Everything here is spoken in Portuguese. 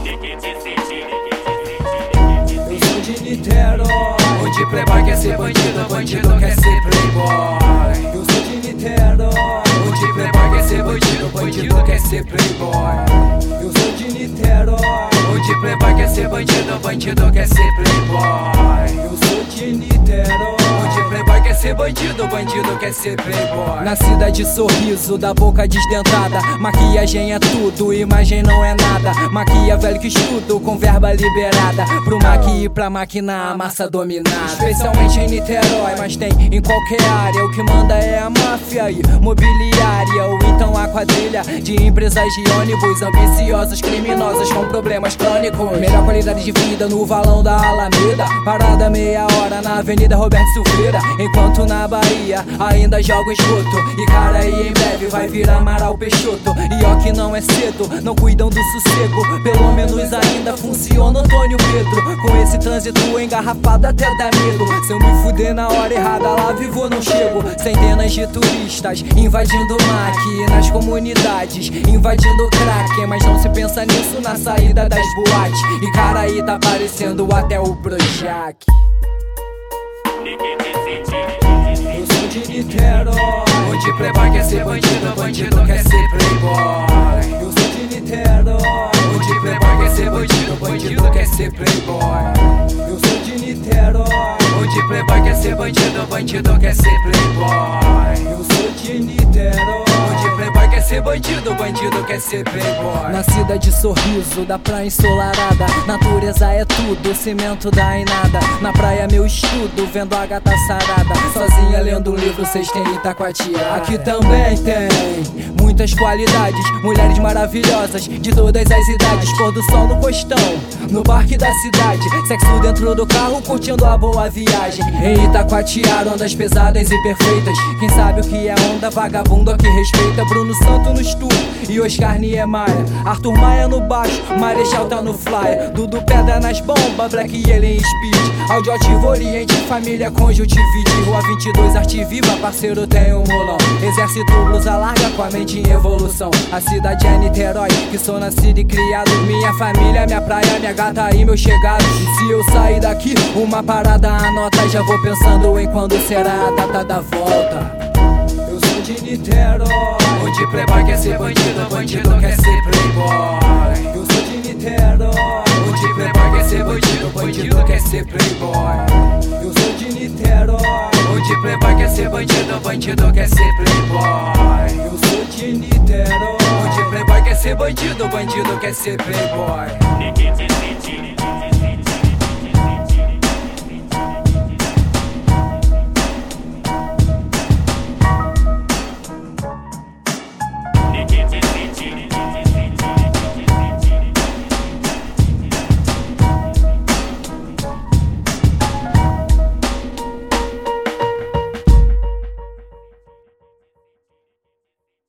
Eu sou de Niterói, onde playboy quer ser bandido, bandido quer ser playboy. Eu sou de Niterói, onde playboy quer ser bandido, bandido quer ser playboy. Eu sou de Niterói, onde playboy quer ser bandido, bandido quer ser playboy. Eu sou de Niterói, onde playboy quer ser bandido, bandido quer ser playboy. Na cidade sorriso, da boca desdentada, maquiagem é tudo, imagem não é nada. Maquiavélico estudo com verba liberada, pro maqui e pra máquina a massa dominada. Especialmente em Niterói, mas tem em qualquer área. O que manda é a máfia e mobiliária, ou então a quadrilha de empresas de ônibus ambiciosas, criminosas com problemas crônicos. Melhor qualidade de vida no valão da Alameda, parada meia hora na Avenida Roberto Silveira. Enquanto na Bahia ainda joga esgoto, e cara aí em breve vai virar Amaral Peixoto. E ó que não é cedo, não cuidam do sossego, pelo menos ainda funciona Antônio Pedro. Com esse trânsito engarrafado até dá medo, se eu me fuder na hora errada lá vivo eu não chego. Centenas de turistas invadindo MAC nas comunidades, invadindo crack, mas não se pensa nisso na saída das boates. E cara aí tá parecendo até o Projac. Eu sou de Niterói, onde playboy quer ser bandido, bandido quer ser playboy. Eu sou de Niterói, onde playboy quer ser bandido, bandido quer ser playboy. Eu sou de Niterói, onde playboy quer ser bandido, bandido quer ser playboy. Eu sou de Niterói, onde playboy quer ser bandido, bandido quer ser playboy. Nascida de sorriso, da praia ensolarada, natureza é tudo, cimento dá em nada. Na praia meu estudo, vendo a gata sarada, sozinha lendo um livro, cês têm Itacoatiara. Aqui também tem muitas qualidades, mulheres maravilhosas de todas as idades. Pôr do sol no costão, no parque da cidade, sexo dentro do carro, curtindo a boa viagem. Em Itacoatiara, ondas pesadas e perfeitas, quem sabe o que é onda, vagabundo que respeita. Bruno Santo no estúdio e Oscar Niemeyer, Arthur Maia no baixo, Marechal tá no flyer, Dudu Pedra nas bombas, Black e ele em speed. Áudio ativo, Oriente, família, conjuntivite. Rua 22, arte viva, parceiro tem um molão. Exército, blusa larga com a mente em evolução. A cidade é Niterói, que sou nascido e criado. Minha família, minha praia, minha gata e meus chegados. E se eu sair daqui, uma parada anota, já vou pensando em quando será a data da volta. Eu sou de Niterói, onde playboy quer ser bandido, bandido quer ser playboy. Eu sou de Niterói, onde playboy quer ser bandido, bandido quer ser playboy. Eu sou de Niterói, onde playboy quer ser bandido, bandido quer ser playboy. Eu sou de Niterói, onde playboy quer ser bandido, bandido quer ser playboy.